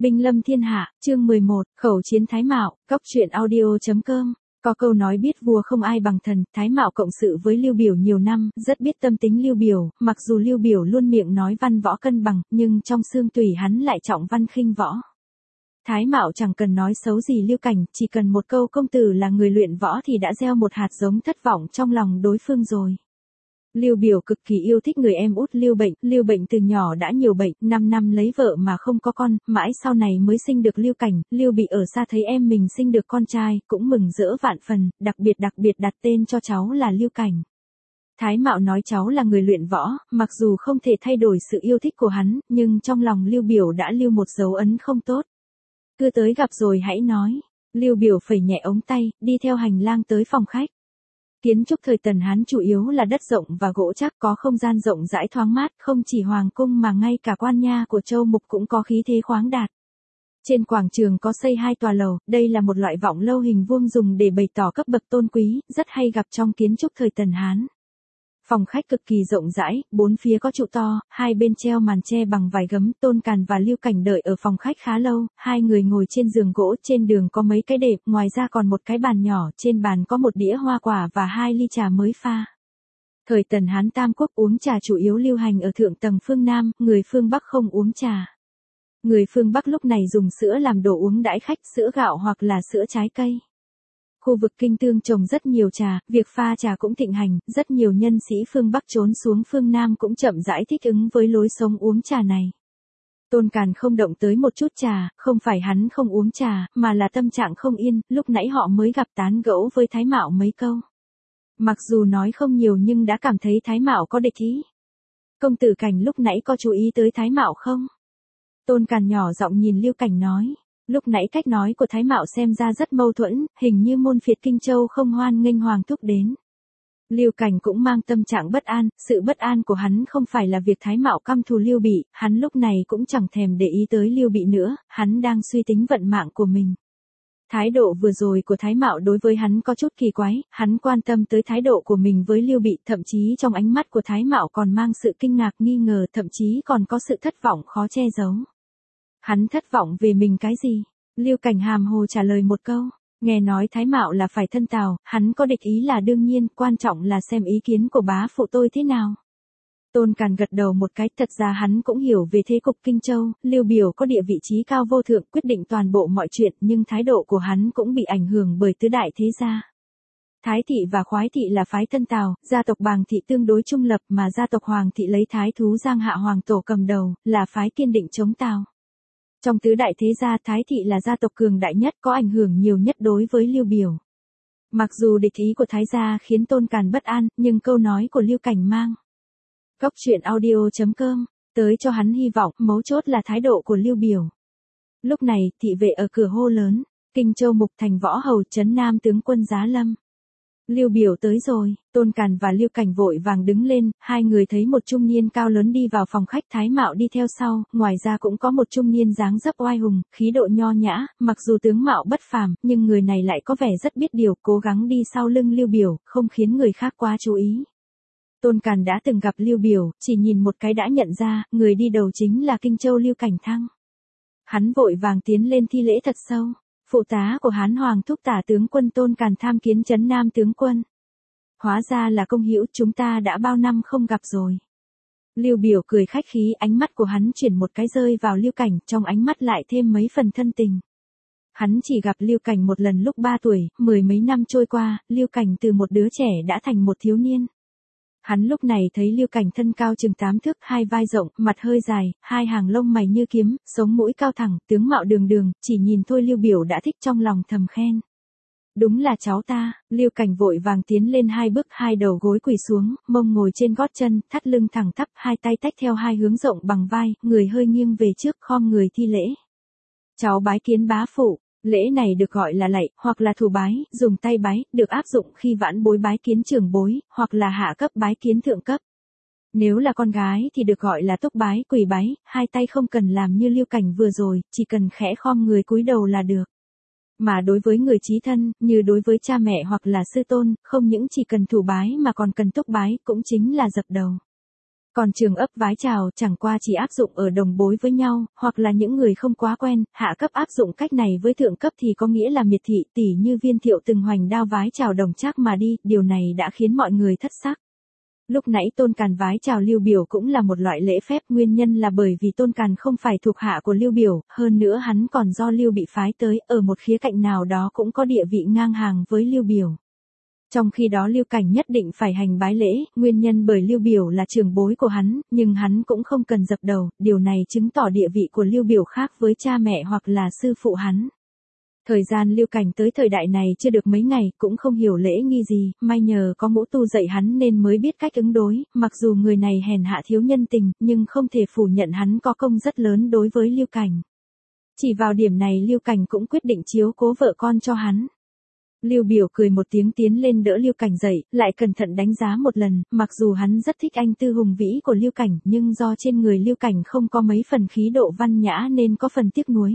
Binh lâm thiên hạ, chương 11, khẩu chiến Thái Mạo, cóc truyện audio.com. Có câu nói biết vua không ai bằng thần, Thái Mạo cộng sự với Lưu Biểu nhiều năm, rất biết tâm tính Lưu Biểu, mặc dù Lưu Biểu luôn miệng nói văn võ cân bằng, nhưng trong xương tủy hắn lại trọng văn khinh võ. Thái Mạo chẳng cần nói xấu gì Lưu Cảnh, chỉ cần một câu công tử là người luyện võ thì đã gieo một hạt giống thất vọng trong lòng đối phương rồi. Lưu Biểu cực kỳ yêu thích người em út Lưu Bệnh từ nhỏ đã nhiều bệnh, 5 năm lấy vợ mà không có con, mãi sau này mới sinh được Lưu Cảnh, Lưu Bị ở xa thấy em mình sinh được con trai, cũng mừng rỡ vạn phần, đặc biệt đặt tên cho cháu là Lưu Cảnh. Thái Mạo nói cháu là người luyện võ, mặc dù không thể thay đổi sự yêu thích của hắn, nhưng trong lòng Lưu Biểu đã lưu một dấu ấn không tốt. Cứ tới gặp rồi hãy nói. Lưu Biểu phẩy nhẹ ống tay, đi theo hành lang tới phòng khách. Kiến trúc thời Tần Hán chủ yếu là đất rộng và gỗ chắc, có không gian rộng rãi thoáng mát, không chỉ hoàng cung mà ngay cả quan nha của Châu Mục cũng có khí thế khoáng đạt. Trên quảng trường có xây 2 tòa lầu, đây là một loại vọng lâu hình vuông dùng để bày tỏ cấp bậc tôn quý, rất hay gặp trong kiến trúc thời Tần Hán. Phòng khách cực kỳ rộng rãi, 4 phía có trụ to, 2 bên treo màn che bằng vải gấm, Tôn Càn và Lưu Cảnh đợi ở phòng khách khá lâu, 2 người ngồi trên giường gỗ, trên đường có mấy cái đệm, ngoài ra còn một cái bàn nhỏ, trên bàn có một đĩa hoa quả và 2 ly trà mới pha. Thời Tần Hán Tam Quốc uống trà chủ yếu lưu hành ở thượng tầng phương Nam, người phương Bắc không uống trà. Người phương Bắc lúc này dùng sữa làm đồ uống đãi khách, sữa gạo hoặc là sữa trái cây. Khu vực Kinh Tương trồng rất nhiều trà, việc pha trà cũng thịnh hành, rất nhiều nhân sĩ phương Bắc trốn xuống phương Nam cũng chậm rãi thích ứng với lối sống uống trà này. Tôn Càn không động tới một chút trà, không phải hắn không uống trà, mà là tâm trạng không yên, lúc nãy họ mới gặp tán gẫu với Thái Mạo mấy câu. Mặc dù nói không nhiều nhưng đã cảm thấy Thái Mạo có địch ý. Công tử Cảnh lúc nãy có chú ý tới Thái Mạo không? Tôn Càn nhỏ giọng nhìn Lưu Cảnh nói. Lúc nãy cách nói của Thái Mạo xem ra rất mâu thuẫn, hình như môn phiệt Kinh Châu không hoan nghênh Hoàng thúc đến. Lưu Cảnh cũng mang tâm trạng bất an, sự bất an của hắn không phải là việc Thái Mạo căm thù Lưu Bị, hắn lúc này cũng chẳng thèm để ý tới Lưu Bị nữa, hắn đang suy tính vận mạng của mình. Thái độ vừa rồi của Thái Mạo đối với hắn có chút kỳ quái, hắn quan tâm tới thái độ của mình với Lưu Bị, thậm chí trong ánh mắt của Thái Mạo còn mang sự kinh ngạc nghi ngờ, thậm chí còn có sự thất vọng khó che giấu. Hắn thất vọng về mình cái gì? Lưu Cảnh hàm hồ trả lời một câu, nghe nói Thái Mạo là phải thân Tào, hắn có địch ý là đương nhiên, quan trọng là xem ý kiến của bá phụ tôi thế nào. Tôn Càn gật đầu một cái, thật ra hắn cũng hiểu về thế cục Kinh Châu, Lưu Biểu có địa vị trí cao vô thượng, quyết định toàn bộ mọi chuyện, nhưng thái độ của hắn cũng bị ảnh hưởng bởi tứ đại thế gia. Thái thị và Khoái thị là phái thân Tào, gia tộc Bàng thị tương đối trung lập mà gia tộc Hoàng thị lấy Thái thú Giang Hạ Hoàng tổ cầm đầu, là phái kiên định chống Tào. Trong tứ đại thế gia, Thái thị là gia tộc cường đại nhất, có ảnh hưởng nhiều nhất đối với Lưu Biểu. Mặc dù địch ý của Thái gia khiến Tôn Càn bất an, nhưng câu nói của Lưu Cảnh mang cóc truyện audio.com tới cho hắn hy vọng, mấu chốt là thái độ của Lưu Biểu. Lúc này, thị vệ ở cửa hô lớn, Kinh Châu Mục Thành võ hầu trấn Nam tướng quân Giá Lâm. Lưu Biểu tới rồi, Tôn Càn và Lưu Cảnh vội vàng đứng lên, 2 người thấy một trung niên cao lớn đi vào phòng khách, Thái Mạo đi theo sau, ngoài ra cũng có một trung niên dáng dấp oai hùng, khí độ nho nhã, mặc dù tướng mạo bất phàm, nhưng người này lại có vẻ rất biết điều, cố gắng đi sau lưng Lưu Biểu, không khiến người khác quá chú ý. Tôn Càn đã từng gặp Lưu Biểu, chỉ nhìn một cái đã nhận ra, người đi đầu chính là Kinh Châu Lưu Cảnh Thăng. Hắn vội vàng tiến lên thi lễ thật sâu. Phụ tá của Hán Hoàng thúc tả tướng quân Tôn Càn tham kiến trấn Nam tướng quân. Hóa ra là công hữu, chúng ta đã bao năm không gặp rồi. Lưu Biểu cười khách khí, ánh mắt của hắn chuyển một cái rơi vào Lưu Cảnh, trong ánh mắt lại thêm mấy phần thân tình. Hắn chỉ gặp Lưu Cảnh một lần lúc 3 tuổi, 10 mấy năm trôi qua, Lưu Cảnh từ một đứa trẻ đã thành một thiếu niên. Hắn lúc này thấy Lưu Cảnh thân cao chừng 8 thước, 2 vai rộng, mặt hơi dài, 2 hàng lông mày như kiếm, sống mũi cao thẳng, tướng mạo đường đường, chỉ nhìn thôi Lưu Biểu đã thích, trong lòng thầm khen. Đúng là cháu ta. Lưu Cảnh vội vàng tiến lên 2 bước, 2 đầu gối quỳ xuống, mông ngồi trên gót chân, thắt lưng thẳng tắp, 2 tay tách theo 2 hướng rộng bằng vai, người hơi nghiêng về trước, khom người thi lễ. Cháu bái kiến bá phụ. Lễ này được gọi là lạy, hoặc là thủ bái, dùng tay bái, được áp dụng khi vãn bối bái kiến trưởng bối, hoặc là hạ cấp bái kiến thượng cấp. Nếu là con gái thì được gọi là túc bái, quỳ bái, 2 tay không cần làm như Lưu Cảnh vừa rồi, chỉ cần khẽ khom người cúi đầu là được. Mà đối với người chí thân, như đối với cha mẹ hoặc là sư tôn, không những chỉ cần thủ bái mà còn cần túc bái, cũng chính là dập đầu. Còn trường ấp vái chào chẳng qua chỉ áp dụng ở đồng bối với nhau, hoặc là những người không quá quen, hạ cấp áp dụng cách này với thượng cấp thì có nghĩa là miệt thị, tỉ như Viên Thiệu từng hoành đao vái chào đồng trác mà đi, điều này đã khiến mọi người thất sắc. Lúc nãy Tôn Càn vái chào Lưu Biểu cũng là một loại lễ phép, nguyên nhân là bởi vì Tôn Càn không phải thuộc hạ của Lưu Biểu, hơn nữa hắn còn do Lưu bị phái tới, ở một khía cạnh nào đó cũng có địa vị ngang hàng với Lưu Biểu. Trong khi đó Lưu Cảnh nhất định phải hành bái lễ, nguyên nhân bởi Lưu Biểu là trưởng bối của hắn, nhưng hắn cũng không cần dập đầu, điều này chứng tỏ địa vị của Lưu Biểu khác với cha mẹ hoặc là sư phụ hắn. Thời gian Lưu Cảnh tới thời đại này chưa được mấy ngày, cũng không hiểu lễ nghi gì, may nhờ có Ngũ Tu dạy hắn nên mới biết cách ứng đối, mặc dù người này hèn hạ thiếu nhân tình, nhưng không thể phủ nhận hắn có công rất lớn đối với Lưu Cảnh. Chỉ vào điểm này Lưu Cảnh cũng quyết định chiếu cố vợ con cho hắn. Lưu Biểu cười một tiếng tiến lên đỡ Lưu Cảnh dậy, lại cẩn thận đánh giá một lần, mặc dù hắn rất thích anh tư hùng vĩ của Lưu Cảnh, nhưng do trên người Lưu Cảnh không có mấy phần khí độ văn nhã nên có phần tiếc nuối.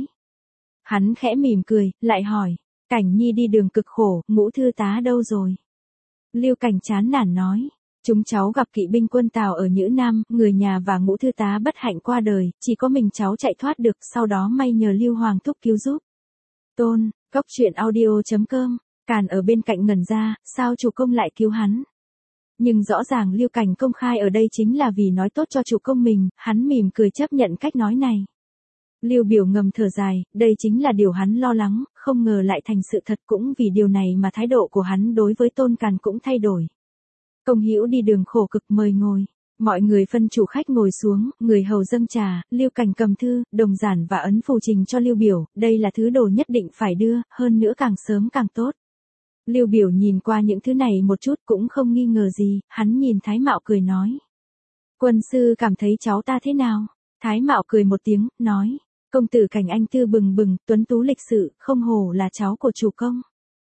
Hắn khẽ mỉm cười, lại hỏi, Cảnh Nhi đi đường cực khổ, Ngũ thư tá đâu rồi? Lưu Cảnh chán nản nói, chúng cháu gặp kỵ binh quân Tào ở Nhữ Nam, người nhà và Ngũ thư tá bất hạnh qua đời, chỉ có mình cháu chạy thoát được, sau đó may nhờ Lưu Hoàng thúc cứu giúp. Tôn, Cốc Truyện Audio.com. Càn ở bên cạnh ngẩn ra, sao chủ công lại cứu hắn? Nhưng rõ ràng Lưu Cảnh công khai ở đây chính là vì nói tốt cho chủ công mình, hắn mỉm cười chấp nhận cách nói này. Lưu Biểu ngầm thở dài, đây chính là điều hắn lo lắng, không ngờ lại thành sự thật, cũng vì điều này mà thái độ của hắn đối với Tôn Càn cũng thay đổi. Công hữu đi đường khổ cực mời ngồi. Mọi người phân chủ khách ngồi xuống, người hầu dâng trà, Lưu Cảnh cầm thư, đồng giản và ấn phù trình cho Lưu Biểu, đây là thứ đồ nhất định phải đưa, hơn nữa càng sớm càng tốt. Lưu Biểu nhìn qua những thứ này một chút cũng không nghi ngờ gì, hắn nhìn Thái Mạo cười nói. Quân sư cảm thấy cháu ta thế nào? Thái Mạo cười một tiếng, nói. Công tử Cảnh anh tư bừng bừng, tuấn tú lịch sự, không hổ là cháu của chủ công.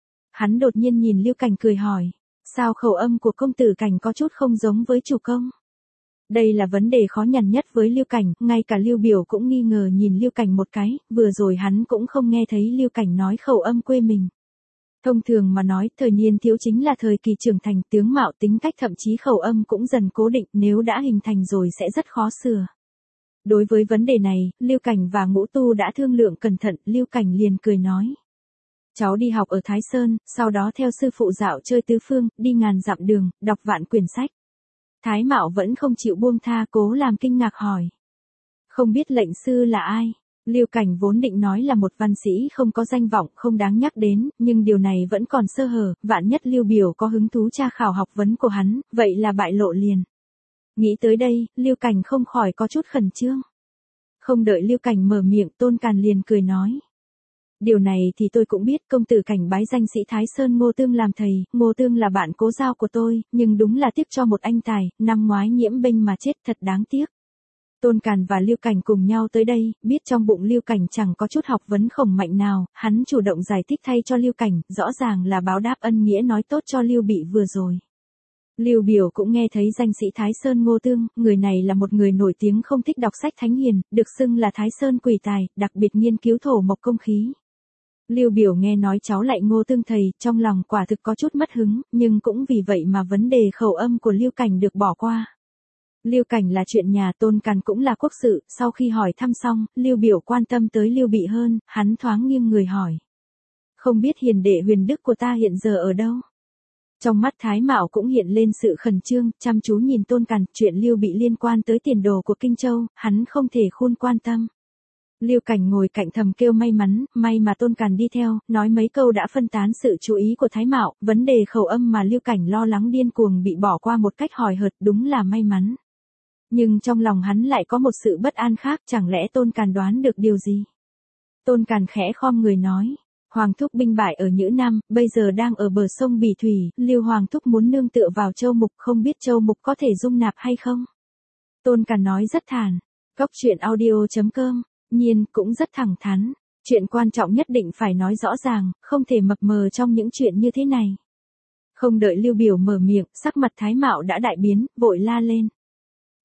Hắn đột nhiên nhìn Lưu Cảnh cười hỏi. Sao khẩu âm của công tử Cảnh có chút không giống với chủ công? Đây là vấn đề khó nhằn nhất với Lưu Cảnh, ngay cả Lưu Biểu cũng nghi ngờ nhìn Lưu Cảnh một cái, vừa rồi hắn cũng không nghe thấy Lưu Cảnh nói khẩu âm quê mình. Thông thường mà nói, thời niên thiếu chính là thời kỳ trưởng thành, tướng mạo tính cách thậm chí khẩu âm cũng dần cố định, nếu đã hình thành rồi sẽ rất khó sửa. Đối với vấn đề này, Lưu Cảnh và Ngũ Tu đã thương lượng cẩn thận, Lưu Cảnh liền cười nói. Cháu đi học ở Thái Sơn, sau đó theo sư phụ dạo chơi tứ phương, đi ngàn dặm đường, đọc vạn quyển sách. Thái Mạo vẫn không chịu buông tha, cố làm kinh ngạc hỏi. Không biết lệnh sư là ai? Lưu Cảnh vốn định nói là một văn sĩ không có danh vọng, không đáng nhắc đến, nhưng điều này vẫn còn sơ hở, vạn nhất Lưu Biểu có hứng thú tra khảo học vấn của hắn, vậy là bại lộ liền. Nghĩ tới đây, Lưu Cảnh không khỏi có chút khẩn trương. Không đợi Lưu Cảnh mở miệng, Tôn Càn liền cười nói. Điều này thì tôi cũng biết, công tử Cảnh bái danh sĩ Thái Sơn Ngô Tương làm thầy, Ngô Tương là bạn cố giao của tôi, nhưng đúng là tiếc cho một anh tài, năm ngoái nhiễm binh mà chết, thật đáng tiếc. Tôn Càn và Lưu Cảnh cùng nhau tới đây, biết trong bụng Lưu Cảnh chẳng có chút học vấn khổng mạnh nào, hắn chủ động giải thích thay cho Lưu Cảnh, rõ ràng là báo đáp ân nghĩa nói tốt cho Lưu Bị vừa rồi. Lưu Biểu cũng nghe thấy danh sĩ Thái Sơn Ngô Tương, người này là một người nổi tiếng không thích đọc sách thánh hiền, được xưng là Thái Sơn quỷ tài, đặc biệt nghiên cứu thổ mộc công khí. Lưu Biểu nghe nói cháu lại Ngô Tương thầy, trong lòng quả thực có chút mất hứng, nhưng cũng vì vậy mà vấn đề khẩu âm của Lưu Cảnh được bỏ qua. Lưu Cảnh là chuyện nhà, Tôn Càn cũng là quốc sự, sau khi hỏi thăm xong, Lưu Biểu quan tâm tới Lưu Bị hơn, hắn thoáng nghiêng người hỏi. Không biết hiền đệ Huyền Đức của ta hiện giờ ở đâu? Trong mắt Thái Mạo cũng hiện lên sự khẩn trương, chăm chú nhìn Tôn Càn, chuyện Lưu Bị liên quan tới tiền đồ của Kinh Châu, hắn không thể không quan tâm. Lưu Cảnh ngồi cạnh thầm kêu may mắn, may mà Tôn Càn đi theo, nói mấy câu đã phân tán sự chú ý của Thái Mạo, vấn đề khẩu âm mà Lưu Cảnh lo lắng điên cuồng bị bỏ qua một cách hời hợt, đúng là may mắn. Nhưng trong lòng hắn lại có một sự bất an khác, chẳng lẽ Tôn Càn đoán được điều gì? Tôn Càn khẽ khom người nói. Hoàng thúc binh bại ở Nhữ Nam, bây giờ đang ở bờ sông Bỉ Thủy, Lưu Hoàng thúc muốn nương tựa vào Châu Mục, không biết Châu Mục có thể dung nạp hay không? Tôn Càn nói rất thản. Cốc Truyện Audio.com, nhiên cũng rất thẳng thắn. Chuyện quan trọng nhất định phải nói rõ ràng, không thể mập mờ trong những chuyện như thế này. Không đợi Lưu Biểu mở miệng, sắc mặt Thái Mạo đã đại biến, vội la lên.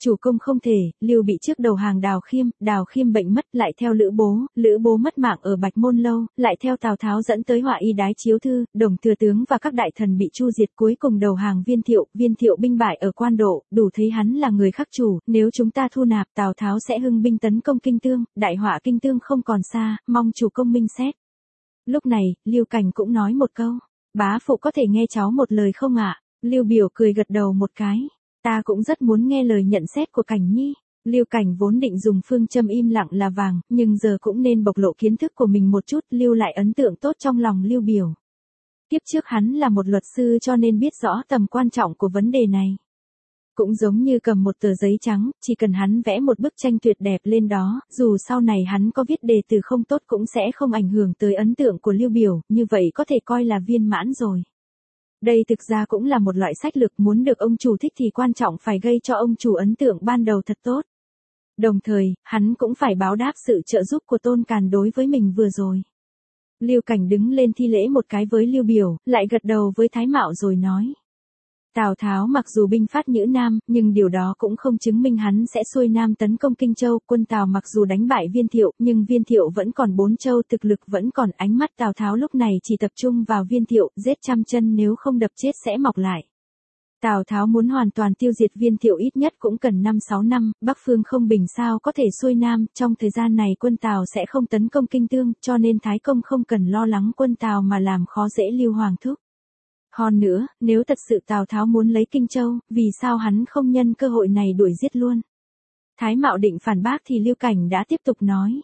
Chủ công không thể, Lưu bị trước đầu hàng Đào Khiêm bệnh mất lại theo Lữ bố mất mạng ở Bạch Môn Lâu, lại theo Tào Tháo dẫn tới Họa Y Đái Chiếu Thư, Đồng Thừa Tướng và các đại thần bị chu diệt, cuối cùng đầu hàng Viên Thiệu binh bại ở Quan Độ, đủ thấy hắn là người khắc chủ, nếu chúng ta thu nạp Tào Tháo sẽ hưng binh tấn công Kinh Tương, đại họa Kinh Tương không còn xa, mong chủ công minh xét. Lúc này, Lưu Cảnh cũng nói một câu, bá phụ có thể nghe cháu một lời không ạ? Lưu Biểu cười gật đầu một cái. Ta cũng rất muốn nghe lời nhận xét của Cảnh Nhi. Lưu Cảnh vốn định dùng phương châm im lặng là vàng, nhưng giờ cũng nên bộc lộ kiến thức của mình một chút, lưu lại ấn tượng tốt trong lòng Lưu Biểu. Tiếp trước hắn là một luật sư cho nên biết rõ tầm quan trọng của vấn đề này. Cũng giống như cầm một tờ giấy trắng, chỉ cần hắn vẽ một bức tranh tuyệt đẹp lên đó, dù sau này hắn có viết đề từ không tốt cũng sẽ không ảnh hưởng tới ấn tượng của Lưu Biểu, như vậy có thể coi là viên mãn rồi. Đây thực ra cũng là một loại sách lược, muốn được ông chủ thích thì quan trọng phải gây cho ông chủ ấn tượng ban đầu thật tốt. Đồng thời, hắn cũng phải báo đáp sự trợ giúp của Tôn Càn đối với mình vừa rồi. Lưu Cảnh đứng lên thi lễ một cái với Lưu Biểu, lại gật đầu với Thái Mạo rồi nói. Tào Tháo mặc dù binh phát Nhữ Nam, nhưng điều đó cũng không chứng minh hắn sẽ xuôi Nam tấn công Kinh Châu. Quân Tào mặc dù đánh bại Viên Thiệu, nhưng Viên Thiệu vẫn còn 4 châu, thực lực vẫn còn. Ánh mắt Tào Tháo lúc này chỉ tập trung vào Viên Thiệu, giết trăm chân nếu không đập chết sẽ mọc lại. Tào Tháo muốn hoàn toàn tiêu diệt Viên Thiệu ít nhất cũng cần 5-6 năm, Bắc Phương không bình sao có thể xuôi Nam, trong thời gian này quân Tào sẽ không tấn công Kinh Tương, cho nên Thái Công không cần lo lắng quân Tào mà làm khó dễ Lưu Hoàng Thúc. Hơn nữa, nếu thật sự Tào Tháo muốn lấy Kinh Châu, vì sao hắn không nhân cơ hội này đuổi giết luôn? Thái Mạo định phản bác thì Lưu Cảnh đã tiếp tục nói.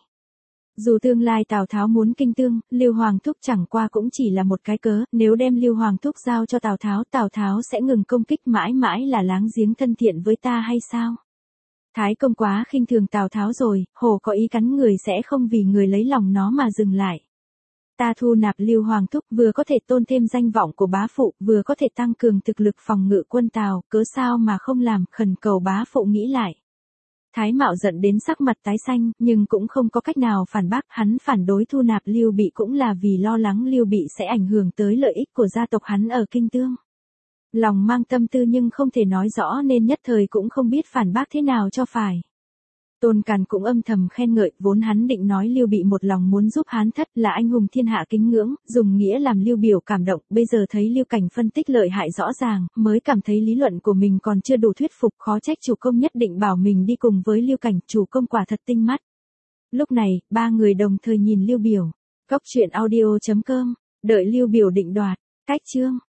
Dù tương lai Tào Tháo muốn Kinh Tương, Lưu Hoàng Thúc chẳng qua cũng chỉ là một cái cớ, nếu đem Lưu Hoàng Thúc giao cho Tào Tháo sẽ ngừng công kích, mãi mãi là láng giếng thân thiện với ta hay sao? Thái Công quá khinh thường Tào Tháo rồi, hổ có ý cắn người sẽ không vì người lấy lòng nó mà dừng lại. Ta thu nạp Lưu Hoàng Thúc vừa có thể tôn thêm danh vọng của bá phụ, vừa có thể tăng cường thực lực phòng ngự quân Tào, cớ sao mà không làm, khẩn cầu bá phụ nghĩ lại. Thái Mạo giận đến sắc mặt tái xanh, nhưng cũng không có cách nào phản bác, hắn phản đối thu nạp Lưu Bị cũng là vì lo lắng Lưu Bị sẽ ảnh hưởng tới lợi ích của gia tộc hắn ở Kinh Tương. Lòng mang tâm tư nhưng không thể nói rõ nên nhất thời cũng không biết phản bác thế nào cho phải. Tôn Càn cũng âm thầm khen ngợi, vốn hắn định nói Lưu Bị một lòng muốn giúp Hán Thất là anh hùng thiên hạ kính ngưỡng, dùng nghĩa làm Lưu Biểu cảm động, bây giờ thấy Lưu Cảnh phân tích lợi hại rõ ràng, mới cảm thấy lý luận của mình còn chưa đủ thuyết phục, khó trách chủ công nhất định bảo mình đi cùng với Lưu Cảnh, chủ công quả thật tinh mắt. Lúc này, ba người đồng thời nhìn Lưu Biểu. Góc truyện audio.com, đợi Lưu Biểu định đoạt, cách chương.